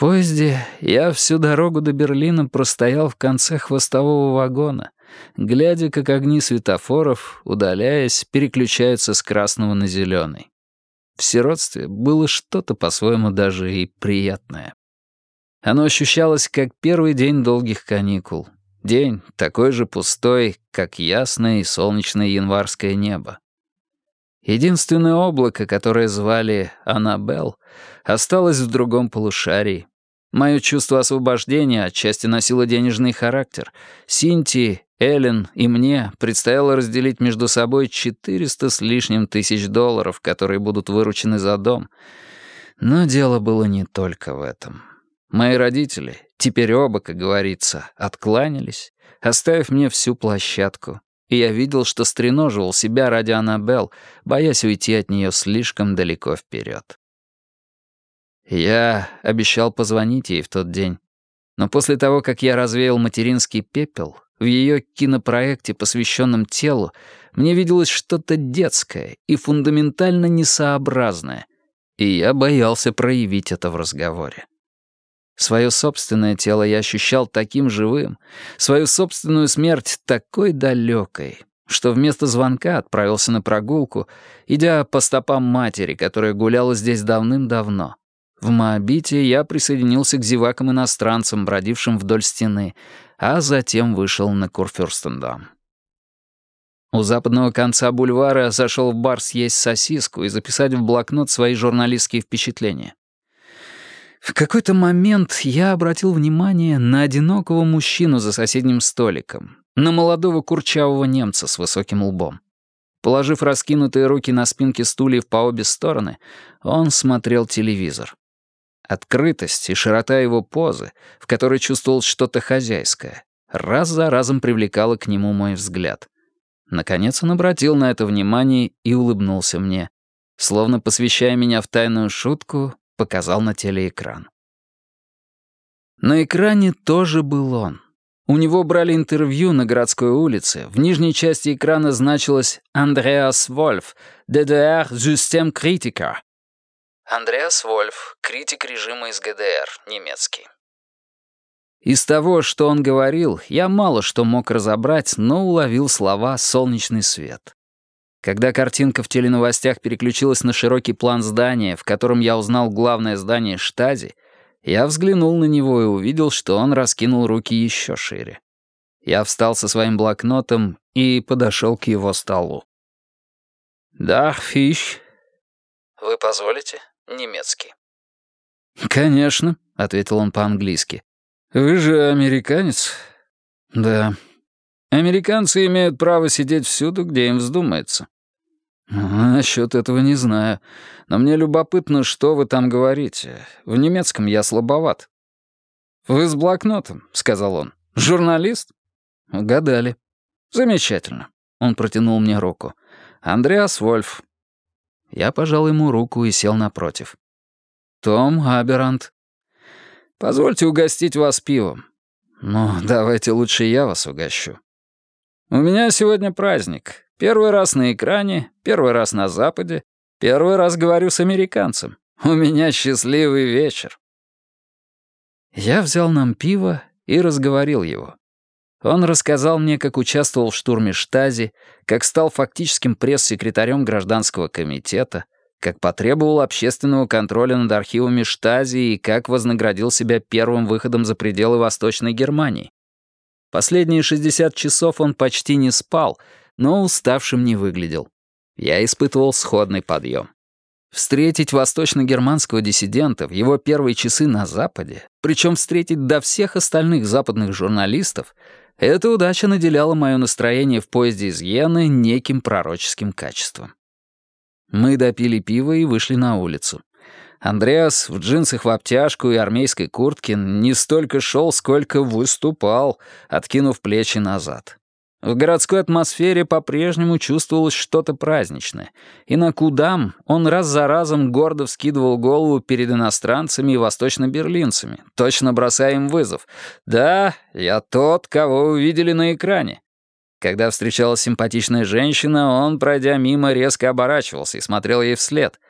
поезде я всю дорогу до Берлина простоял в конце хвостового вагона, глядя, как огни светофоров, удаляясь, переключаются с красного на зеленый. В сиротстве было что-то по-своему даже и приятное. Оно ощущалось, как первый день долгих каникул. День такой же пустой, как ясное и солнечное январское небо. Единственное облако, которое звали Аннабелл, осталось в другом полушарии. Мое чувство освобождения отчасти носило денежный характер. Синтии, Эллен и мне предстояло разделить между собой 400 с лишним тысяч долларов, которые будут выручены за дом. Но дело было не только в этом. Мои родители, теперь оба, как говорится, откланялись, оставив мне всю площадку. И я видел, что стреноживал себя ради Аннабелл, боясь уйти от нее слишком далеко вперед. Я обещал позвонить ей в тот день. Но после того, как я развеял материнский пепел, в ее кинопроекте, посвященном телу, мне виделось что-то детское и фундаментально несообразное, и я боялся проявить это в разговоре. Свое собственное тело я ощущал таким живым, свою собственную смерть такой далекой, что вместо звонка отправился на прогулку, идя по стопам матери, которая гуляла здесь давным-давно. В Моабите я присоединился к зевакам-иностранцам, бродившим вдоль стены, а затем вышел на Курфюрстендам. У западного конца бульвара зашел в бар съесть сосиску и записать в блокнот свои журналистские впечатления. В какой-то момент я обратил внимание на одинокого мужчину за соседним столиком, на молодого курчавого немца с высоким лбом. Положив раскинутые руки на спинки стульев по обе стороны, он смотрел телевизор. Открытость и широта его позы, в которой чувствовал что-то хозяйское, раз за разом привлекала к нему мой взгляд. Наконец он обратил на это внимание и улыбнулся мне, словно посвящая меня в тайную шутку, показал на телеэкран. На экране тоже был он. У него брали интервью на городской улице. В нижней части экрана значилось «Андреас Вольф, ДДР Systemkritiker». Андреас Вольф, критик режима из ГДР, немецкий. Из того, что он говорил, я мало что мог разобрать, но уловил слова «солнечный свет». Когда картинка в теленовостях переключилась на широкий план здания, в котором я узнал главное здание Штази, я взглянул на него и увидел, что он раскинул руки еще шире. Я встал со своим блокнотом и подошел к его столу. «Darf ich?» «Вы позволите?» Немецкий. «Конечно», — ответил он по-английски. «Вы же американец?» «Да». «Американцы имеют право сидеть всюду, где им вздумается». «Насчет этого не знаю. Но мне любопытно, что вы там говорите. В немецком я слабоват». «Вы с блокнотом», — сказал он. «Журналист?» «Угадали». «Замечательно». Он протянул мне руку. «Андреас Вольф». Я пожал ему руку и сел напротив. «Том Аберант». «Позвольте угостить вас пивом». «Ну, давайте лучше я вас угощу». «У меня сегодня праздник. Первый раз на экране, первый раз на Западе, первый раз говорю с американцем. У меня счастливый вечер». Я взял нам пиво и разговорил его. Он рассказал мне, как участвовал в штурме Штази, как стал фактическим пресс-секретарем гражданского комитета, как потребовал общественного контроля над архивами Штази и как вознаградил себя первым выходом за пределы Восточной Германии. Последние 60 часов он почти не спал, но уставшим не выглядел. Я испытывал сходный подъем. Встретить восточно-германского диссидента в его первые часы на Западе, причем встретить до всех остальных западных журналистов, эта удача наделяла мое настроение в поезде из Йены неким пророческим качеством. Мы допили пиво и вышли на улицу. Андреас в джинсах в обтяжку и армейской куртке не столько шел, сколько выступал, откинув плечи назад. В городской атмосфере по-прежнему чувствовалось что-то праздничное, и на Кудам он раз за разом гордо вскидывал голову перед иностранцами и восточно-берлинцами, точно бросая им вызов. «Да, я тот, кого вы видели на экране». Когда встречалась симпатичная женщина, он, пройдя мимо, резко оборачивался и смотрел ей вслед.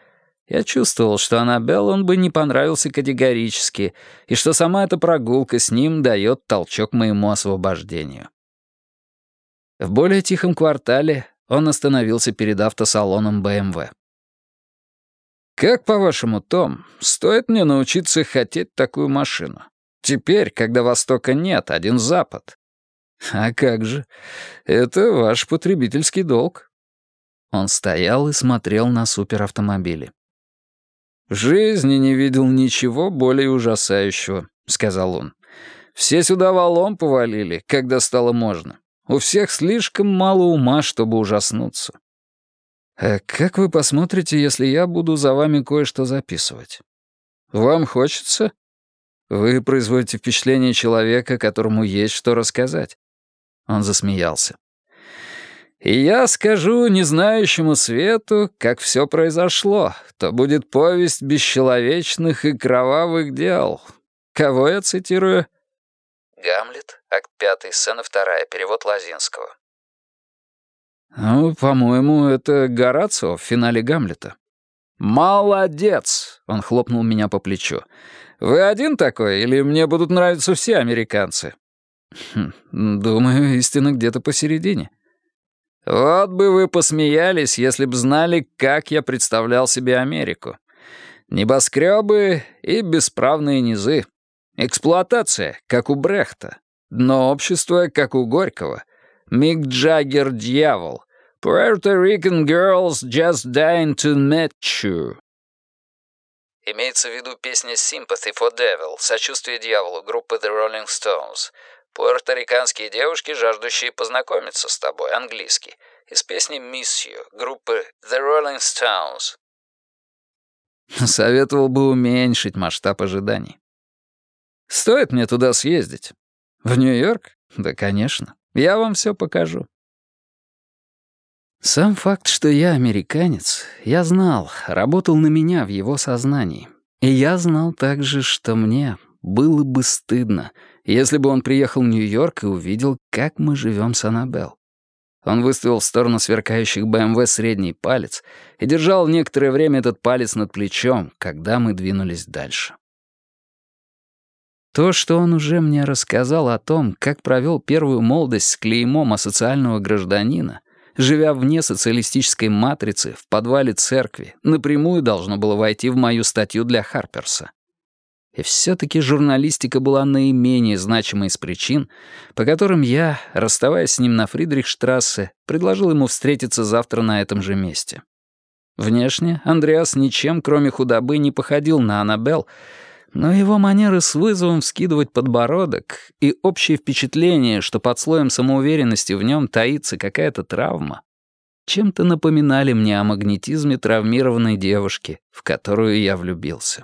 Я чувствовал, что Аннабелл он бы не понравился категорически, и что сама эта прогулка с ним дает толчок моему освобождению. В более тихом квартале он остановился перед автосалоном BMW. «Как, по-вашему, Том, стоит мне научиться хотеть такую машину? Теперь, когда Востока нет, один Запад». «А как же? Это ваш потребительский долг». Он стоял и смотрел на суперавтомобили. «В жизни не видел ничего более ужасающего», — сказал он. «Все сюда валом повалили, когда стало можно. У всех слишком мало ума, чтобы ужаснуться». «А как вы посмотрите, если я буду за вами кое-что записывать? Вам хочется? Вы производите впечатление человека, которому есть что рассказать». Он засмеялся. «И я скажу незнающему свету, как все произошло. То будет повесть бесчеловечных и кровавых дел. Кого я цитирую?» «Гамлет, акт 5, сцена 2, перевод Лозинского». «Ну, по-моему, это Горацио в финале Гамлета». «Молодец!» — он хлопнул меня по плечу. «Вы один такой, или мне будут нравиться все американцы?» «Думаю, истина где-то посередине». «Вот бы вы посмеялись, если б знали, как я представлял себе Америку. Небоскребы и бесправные низы. Эксплуатация, как у Брехта. Дно общества, как у Горького. Мик Джаггер — дьявол. Puerto Rican girls just dying to meet you». Имеется в виду песня «Sympathy for Devil», «Сочувствие дьяволу» группы The Rolling Stones. Пуэрториканские девушки, жаждущие познакомиться с тобой, английский. Из песни «Miss You» группы The Rolling Stones. Советовал бы уменьшить масштаб ожиданий. Стоит мне туда съездить? В Нью-Йорк? Да, конечно. Я вам все покажу. Сам факт, что я американец, я знал, работал на меня в его сознании. И я знал также, что мне было бы стыдно, если бы он приехал в Нью-Йорк и увидел, как мы живем с Аннабелл. Он выставил в сторону сверкающих БМВ средний палец и держал некоторое время этот палец над плечом, когда мы двинулись дальше. То, что он уже мне рассказал о том, как провел первую молодость с клеймом асоциального гражданина, живя вне социалистической матрицы, в подвале церкви, напрямую должно было войти в мою статью для Харперса. И все-таки журналистика была наименее значимой из причин, по которым я, расставаясь с ним на Фридрихштрассе, предложил ему встретиться завтра на этом же месте. Внешне Андреас ничем, кроме худобы, не походил на Аннабелл, но его манеры с вызовом вскидывать подбородок и общее впечатление, что под слоем самоуверенности в нем таится какая-то травма, чем-то напоминали мне о магнетизме травмированной девушки, в которую я влюбился.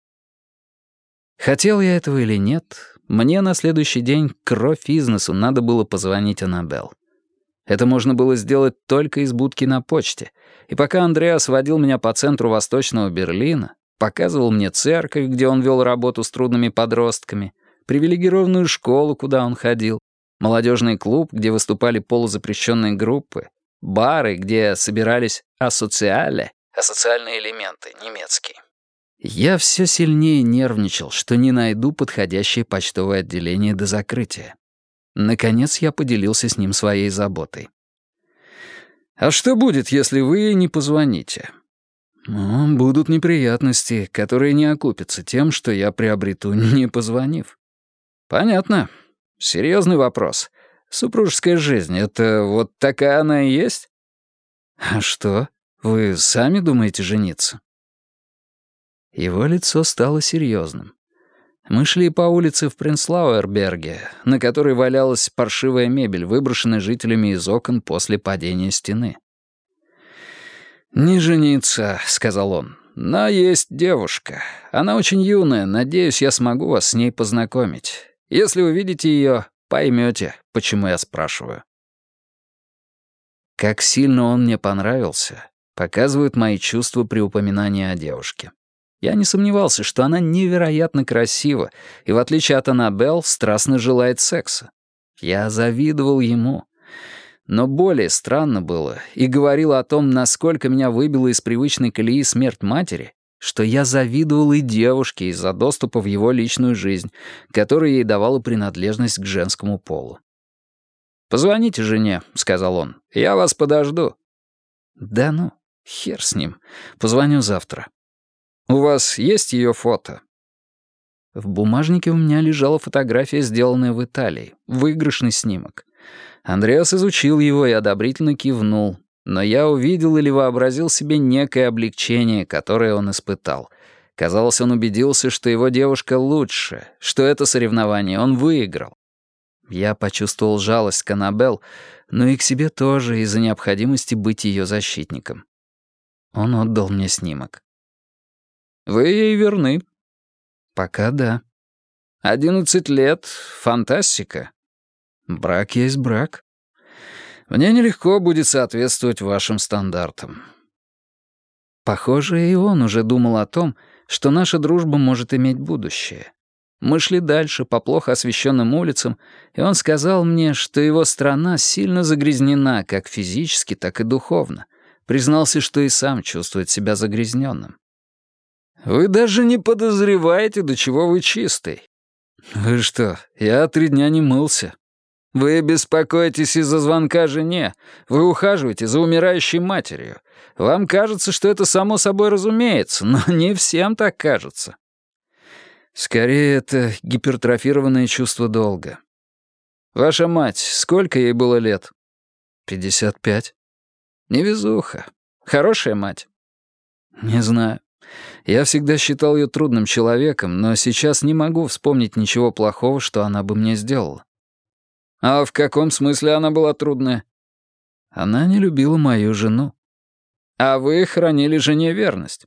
Хотел я этого или нет, мне на следующий день кровь из носу надо было позвонить Аннабелл. Это можно было сделать только из будки на почте, и пока Андреас водил меня по центру Восточного Берлина, показывал мне церковь, где он вел работу с трудными подростками, привилегированную школу, куда он ходил, молодежный клуб, где выступали полузапрещенные группы, бары, где собирались асоциале, асоциальные элементы, немецкий. Я все сильнее нервничал, что не найду подходящее почтовое отделение до закрытия. Наконец я поделился с ним своей заботой. «А что будет, если вы не позвоните?» «Ну, будут неприятности, которые не окупятся тем, что я приобрету, не позвонив». «Понятно. Серьезный вопрос. Супружеская жизнь — это вот такая она и есть?» «А что, вы сами думаете жениться?» Его лицо стало серьезным. Мы шли по улице в Принцлауэрберге, на которой валялась паршивая мебель, выброшенная жителями из окон после падения стены. «Не жениться», — сказал он, — «но есть девушка. Она очень юная, надеюсь, я смогу вас с ней познакомить. Если увидите ее, поймете, почему я спрашиваю». Как сильно он мне понравился, показывают мои чувства при упоминании о девушке. Я не сомневался, что она невероятно красива и, в отличие от Аннабелл, страстно желает секса. Я завидовал ему. Но более странно было и говорило о том, насколько меня выбила из привычной колеи смерть матери, что я завидовал и девушке из-за доступа в его личную жизнь, которая ей давала принадлежность к женскому полу. «Позвоните жене», — сказал он, — «я вас подожду». «Да ну, хер с ним. Позвоню завтра». «У вас есть ее фото?» В бумажнике у меня лежала фотография, сделанная в Италии, выигрышный снимок. Андреас изучил его и одобрительно кивнул, но я увидел или вообразил себе некое облегчение, которое он испытал. Казалось, он убедился, что его девушка лучше, что это соревнование он выиграл. Я почувствовал жалость к Аннабелл, но и к себе тоже из-за необходимости быть ее защитником. Он отдал мне снимок. «Вы ей верны?» «Пока да». 11 лет. Фантастика. Брак есть брак. Мне нелегко будет соответствовать вашим стандартам». Похоже, и он уже думал о том, что наша дружба может иметь будущее. Мы шли дальше по плохо освещенным улицам, и он сказал мне, что его страна сильно загрязнена как физически, так и духовно. Признался, что и сам чувствует себя загрязненным. «Вы даже не подозреваете, до чего вы чистый». «Вы что, я 3 дня не мылся». «Вы беспокоитесь из-за звонка жене. Вы ухаживаете за умирающей матерью. Вам кажется, что это само собой разумеется, но не всем так кажется». «Скорее, это гипертрофированное чувство долга». «Ваша мать, сколько ей было лет?» 55. «Невезуха. Хорошая мать?» «Не знаю. Я всегда считал ее трудным человеком, но сейчас не могу вспомнить ничего плохого, что она бы мне сделала». «А в каком смысле она была трудная?» «Она не любила мою жену». «А вы хранили жене верность?»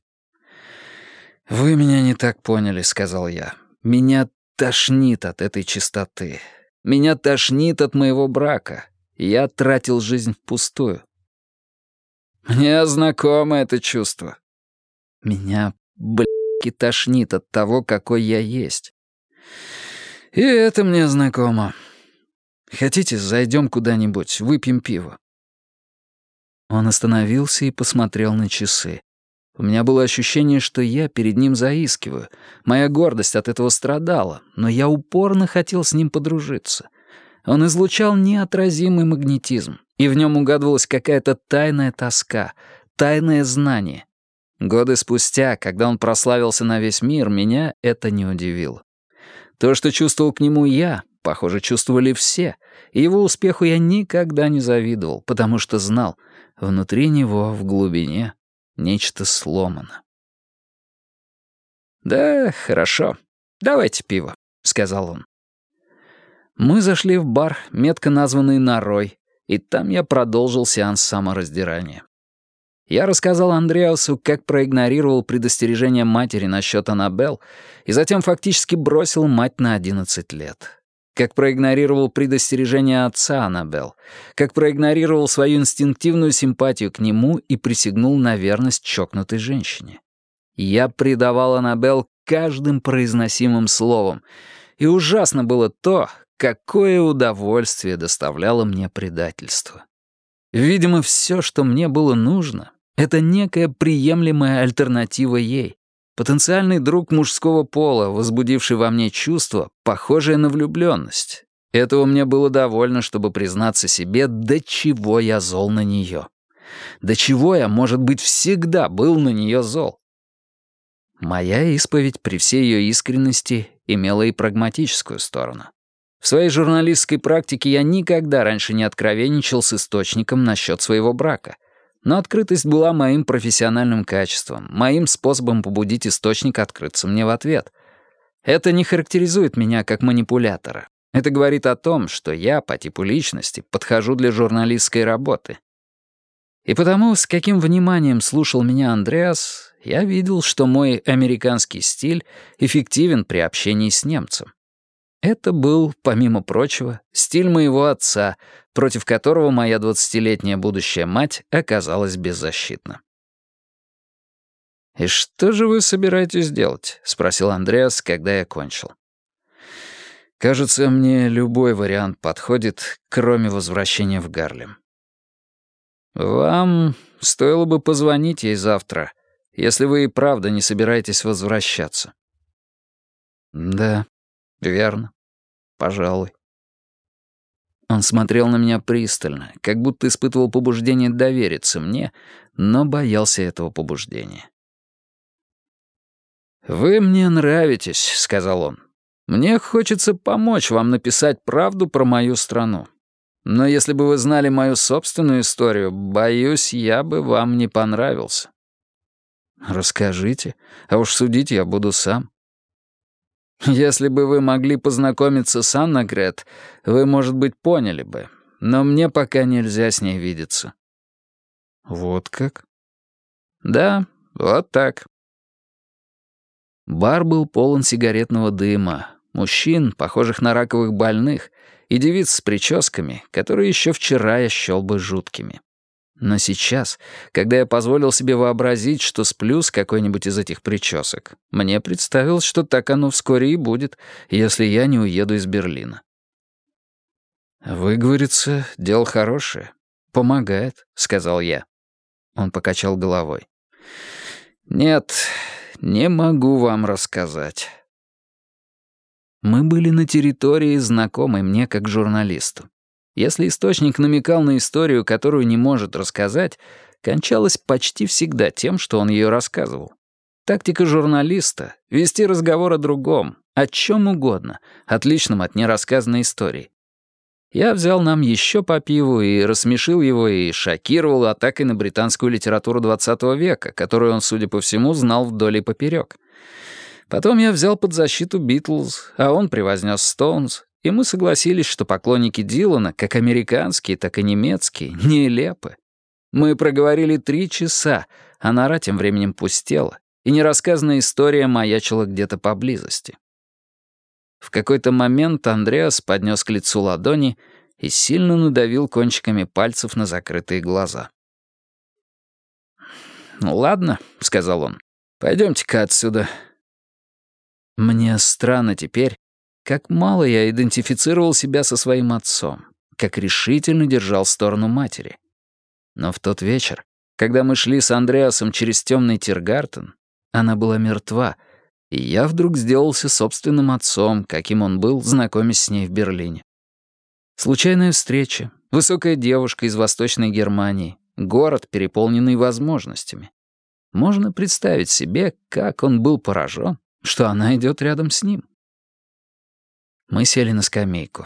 «Вы меня не так поняли», — сказал я. «Меня тошнит от этой чистоты. Меня тошнит от моего брака. Я тратил жизнь впустую». «Мне знакомо это чувство». «Меня, тошнит от того, какой я есть». «И это мне знакомо. Хотите, зайдем куда-нибудь, выпьем пиво?» Он остановился и посмотрел на часы. У меня было ощущение, что я перед ним заискиваю. Моя гордость от этого страдала, но я упорно хотел с ним подружиться. Он излучал неотразимый магнетизм, и в нем угадывалась какая-то тайная тоска, тайное знание. Годы спустя, когда он прославился на весь мир, меня это не удивило. То, что чувствовал к нему я, похоже, чувствовали все, и его успеху я никогда не завидовал, потому что знал, внутри него, в глубине, нечто сломано. «Да, хорошо. Давайте пиво», — сказал он. Мы зашли в бар, метко названный «Норой», и там я продолжил сеанс самораздирания. Я рассказал Андреасу, как проигнорировал предостережение матери насчет Аннабелл, и затем фактически бросил мать на 11 лет. Как проигнорировал предостережение отца Аннабелл, как проигнорировал свою инстинктивную симпатию к нему и присягнул на верность чокнутой женщине. Я предавал Аннабелл каждым произносимым словом, и ужасно было то, какое удовольствие доставляло мне предательство. Видимо, все, что мне было нужно, это некая приемлемая альтернатива ей, потенциальный друг мужского пола, возбудивший во мне чувство, похожее на влюбленность. Этого мне было довольно, чтобы признаться себе, до чего я зол на нее. До чего я, может быть, всегда был на нее зол. Моя исповедь при всей ее искренности имела и прагматическую сторону. В своей журналистской практике я никогда раньше не откровенничал с источником насчет своего брака. Но открытость была моим профессиональным качеством, моим способом побудить источник открыться мне в ответ. Это не характеризует меня как манипулятора. Это говорит о том, что я, по типу личности, подхожу для журналистской работы. И потому, с каким вниманием слушал меня Андреас, я видел, что мой американский стиль эффективен при общении с немцем. Это был, помимо прочего, стиль моего отца, против которого моя 20-летняя будущая мать оказалась беззащитна. «И что же вы собираетесь делать?» — спросил Андреас, когда я кончил. «Кажется, мне любой вариант подходит, кроме возвращения в Гарлем». «Вам стоило бы позвонить ей завтра если вы и правда не собираетесь возвращаться». «Да, верно. Пожалуй». Он смотрел на меня пристально, как будто испытывал побуждение довериться мне, но боялся этого побуждения. «Вы мне нравитесь», — сказал он. «Мне хочется помочь вам написать правду про мою страну. Но если бы вы знали мою собственную историю, боюсь, я бы вам не понравился». «Расскажите, а уж судить я буду сам». «Если бы вы могли познакомиться с Анна-Грет, вы, может быть, поняли бы. Но мне пока нельзя с ней видеться». «Вот как?» «Да, вот так». Бар был полон сигаретного дыма, мужчин, похожих на раковых больных, и девиц с прическами, которые еще вчера я счел бы жуткими. Но сейчас, когда я позволил себе вообразить, что сплю с какой-нибудь из этих причесок, мне представилось, что так оно вскоре и будет, если я не уеду из Берлина. «Выговориться — дело хорошее. Помогает», — сказал я. Он покачал головой. «Нет, не могу вам рассказать». Мы были на территории, знакомой мне как журналисту. Если источник намекал на историю, которую не может рассказать, кончалось почти всегда тем, что он ее рассказывал. Тактика журналиста — вести разговор о другом, о чем угодно, отличном от нерассказанной истории. Я взял нам еще по пиву и рассмешил его и шокировал атакой на британскую литературу XX века, которую он, судя по всему, знал вдоль и поперек. Потом я взял под защиту Битлз, а он превознес Стоунс, и мы согласились, что поклонники Дилана, как американские, так и немецкие, нелепы. Мы проговорили 3 часа, а нора тем временем пустела, и нерассказанная история маячила где-то поблизости. В какой-то момент Андреас поднес к лицу ладони и сильно надавил кончиками пальцев на закрытые глаза. «Ну ладно», — сказал он, — «пойдемте-ка отсюда». Мне странно теперь, как мало я идентифицировал себя со своим отцом, как решительно держал сторону матери. Но в тот вечер, когда мы шли с Андреасом через темный Тиргартен, она была мертва, и я вдруг сделался собственным отцом, каким он был, знакомясь с ней в Берлине. Случайная встреча, высокая девушка из Восточной Германии, город, переполненный возможностями. Можно представить себе, как он был поражен, что она идет рядом с ним. Мы сели на скамейку.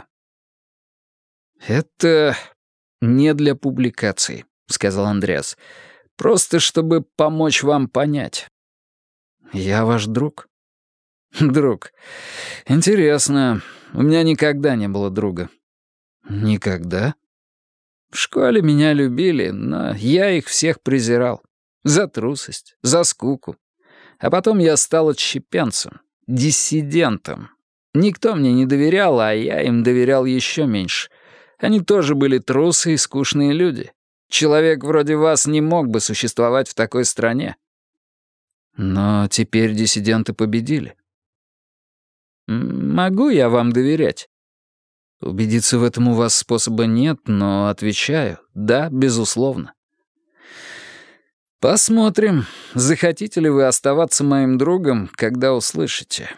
«Это не для публикации», — сказал Андреас. «Просто чтобы помочь вам понять». «Я ваш друг?» «Друг. Интересно. У меня никогда не было друга». «Никогда?» «В школе меня любили, но я их всех презирал. За трусость, за скуку. А потом я стал отщепенцем, диссидентом. Никто мне не доверял, а я им доверял еще меньше. Они тоже были трусы и скучные люди. Человек вроде вас не мог бы существовать в такой стране». «Но теперь диссиденты победили». «Могу я вам доверять?» «Убедиться в этом у вас способа нет, но отвечаю, да, безусловно». «Посмотрим, захотите ли вы оставаться моим другом, когда услышите».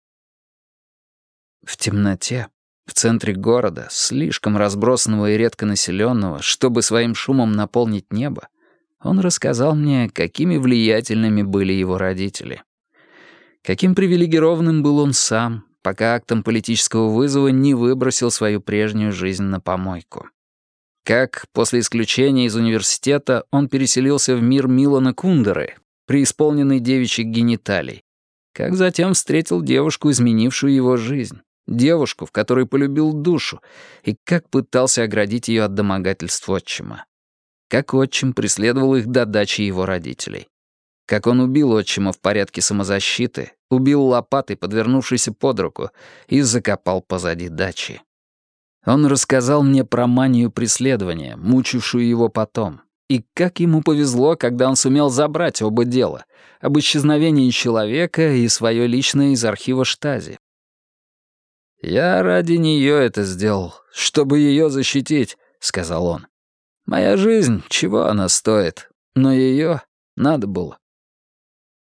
В темноте, в центре города, слишком разбросанного и редко населенного, чтобы своим шумом наполнить небо, он рассказал мне, какими влиятельными были его родители. Каким привилегированным был он сам, пока актом политического вызова не выбросил свою прежнюю жизнь на помойку. Как после исключения из университета он переселился в мир Милана Кундеры, преисполненный девичьих гениталий. Как затем встретил девушку, изменившую его жизнь. Девушку, в которой полюбил душу, и как пытался оградить ее от домогательств отчима. Как отчим преследовал их до дачи его родителей. Как он убил отчима в порядке самозащиты, убил лопатой, подвернувшейся под руку, и закопал позади дачи. Он рассказал мне про манию преследования, мучившую его потом, и как ему повезло, когда он сумел забрать оба дела — об исчезновении человека и свое личное из архива Штази. «Я ради нее это сделал, чтобы ее защитить», — сказал он. «Моя жизнь, чего она стоит, но ее надо было».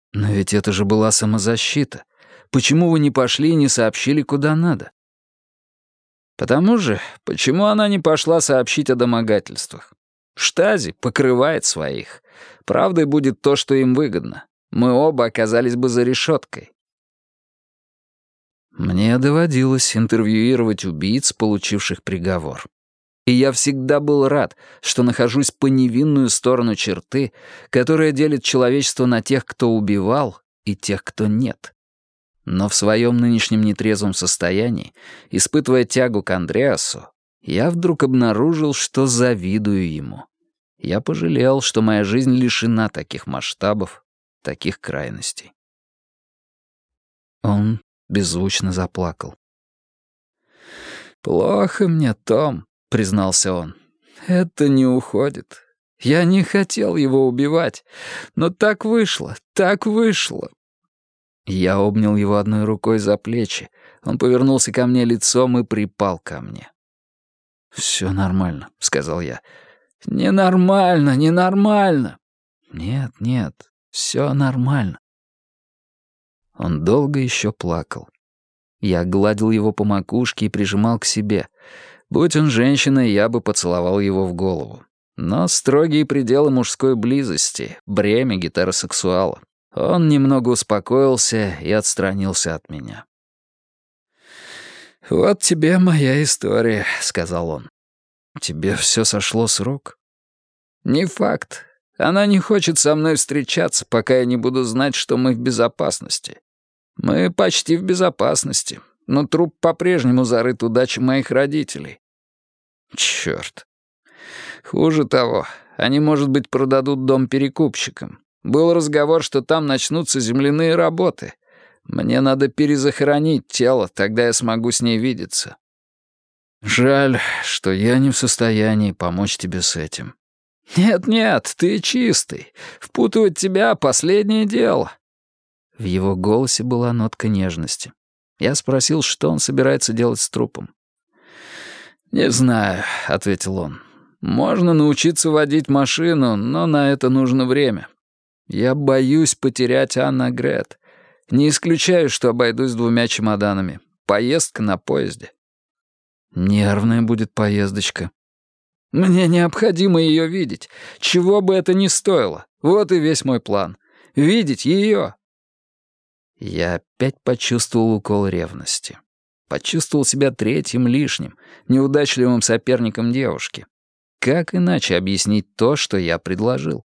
Но ведь это же была самозащита. Почему вы не пошли и не сообщили, куда надо? Потому же, почему она не пошла сообщить о домогательствах? Штази покрывает своих. Правдой будет то, что им выгодно. Мы оба оказались бы за решеткой. Мне доводилось интервьюировать убийц, получивших приговор. И я всегда был рад, что нахожусь по невинную сторону черты, которая делит человечество на тех, кто убивал, и тех, кто нет. Но в своем нынешнем нетрезвом состоянии, испытывая тягу к Андреасу, я вдруг обнаружил, что завидую ему. Я пожалел, что моя жизнь лишена таких масштабов, таких крайностей. Он беззвучно заплакал. «Плохо мне, Том», — признался он. «Это не уходит. Я не хотел его убивать, но так вышло, так вышло». Я обнял его одной рукой за плечи. Он повернулся ко мне лицом и припал ко мне. «Все нормально», — сказал я. «Ненормально, ненормально». «Нет, нет, все нормально». Он долго еще плакал. Я гладил его по макушке и прижимал к себе. Будь он женщиной, я бы поцеловал его в голову. Но строгие пределы мужской близости — бремя гетеросексуала. Он немного успокоился и отстранился от меня. «Вот тебе моя история», — сказал он. «Тебе все сошло с рук?» «Не факт. Она не хочет со мной встречаться, пока я не буду знать, что мы в безопасности. Мы почти в безопасности, но труп по-прежнему зарыт у дачи моих родителей». «Чёрт. Хуже того, они, может быть, продадут дом перекупщикам. Был разговор, что там начнутся земляные работы. Мне надо перезахоронить тело, тогда я смогу с ней видеться». «Жаль, что я не в состоянии помочь тебе с этим». «Нет-нет, ты чистый. Впутывать тебя — последнее дело». В его голосе была нотка нежности. Я спросил, что он собирается делать с трупом. «Не знаю», — ответил он. «Можно научиться водить машину, но на это нужно время. Я боюсь потерять Анна Грет. Не исключаю, что обойдусь 2 чемоданами. Поездка на поезде». «Нервная будет поездочка». «Мне необходимо ее видеть, чего бы это ни стоило. Вот и весь мой план. Видеть ее». Я опять почувствовал укол ревности. Почувствовал себя третьим лишним, неудачливым соперником девушки. Как иначе объяснить то, что я предложил?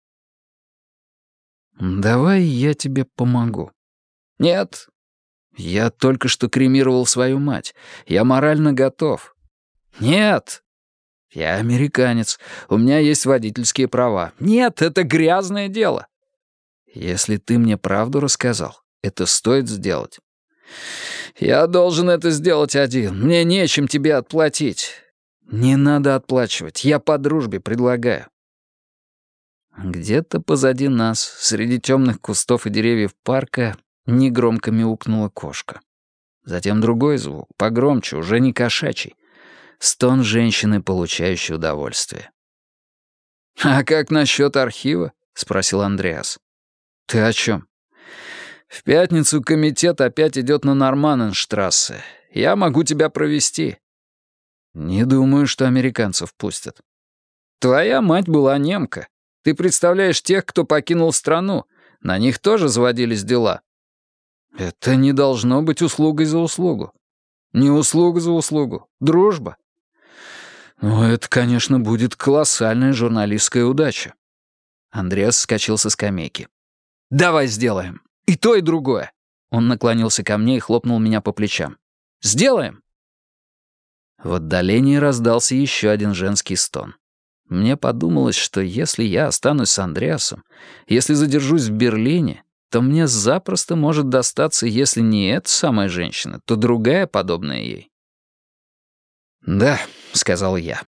«Давай я тебе помогу». «Нет». «Я только что кремировал свою мать. Я морально готов». «Нет». «Я американец. У меня есть водительские права». «Нет, это грязное дело». «Если ты мне правду рассказал, это стоит сделать». «Я должен это сделать один. Мне нечем тебе отплатить». «Не надо отплачивать. Я по дружбе предлагаю». Где-то позади нас, среди темных кустов и деревьев парка, негромко мяукнула кошка. Затем другой звук, погромче, уже не кошачий. Стон женщины, получающей удовольствие. «А как насчет архива?» — спросил Андреас. «Ты о чем?» «В пятницу комитет опять идет на Норманненштрассе. Я могу тебя провести». «Не думаю, что американцев пустят». «Твоя мать была немка. Ты представляешь тех, кто покинул страну. На них тоже заводились дела». «Это не должно быть услугой за услугу». «Не услуга за услугу. Дружба». «Ну, это, конечно, будет колоссальная журналистская удача». Андреас вскочил со скамейки. «Давай сделаем. И то, и другое». Он наклонился ко мне и хлопнул меня по плечам. «Сделаем!» В отдалении раздался еще один женский стон. Мне подумалось, что если я останусь с Андреасом, если задержусь в Берлине, то мне запросто может достаться, если не эта самая женщина, то другая, подобная ей. «Да», — сказал я,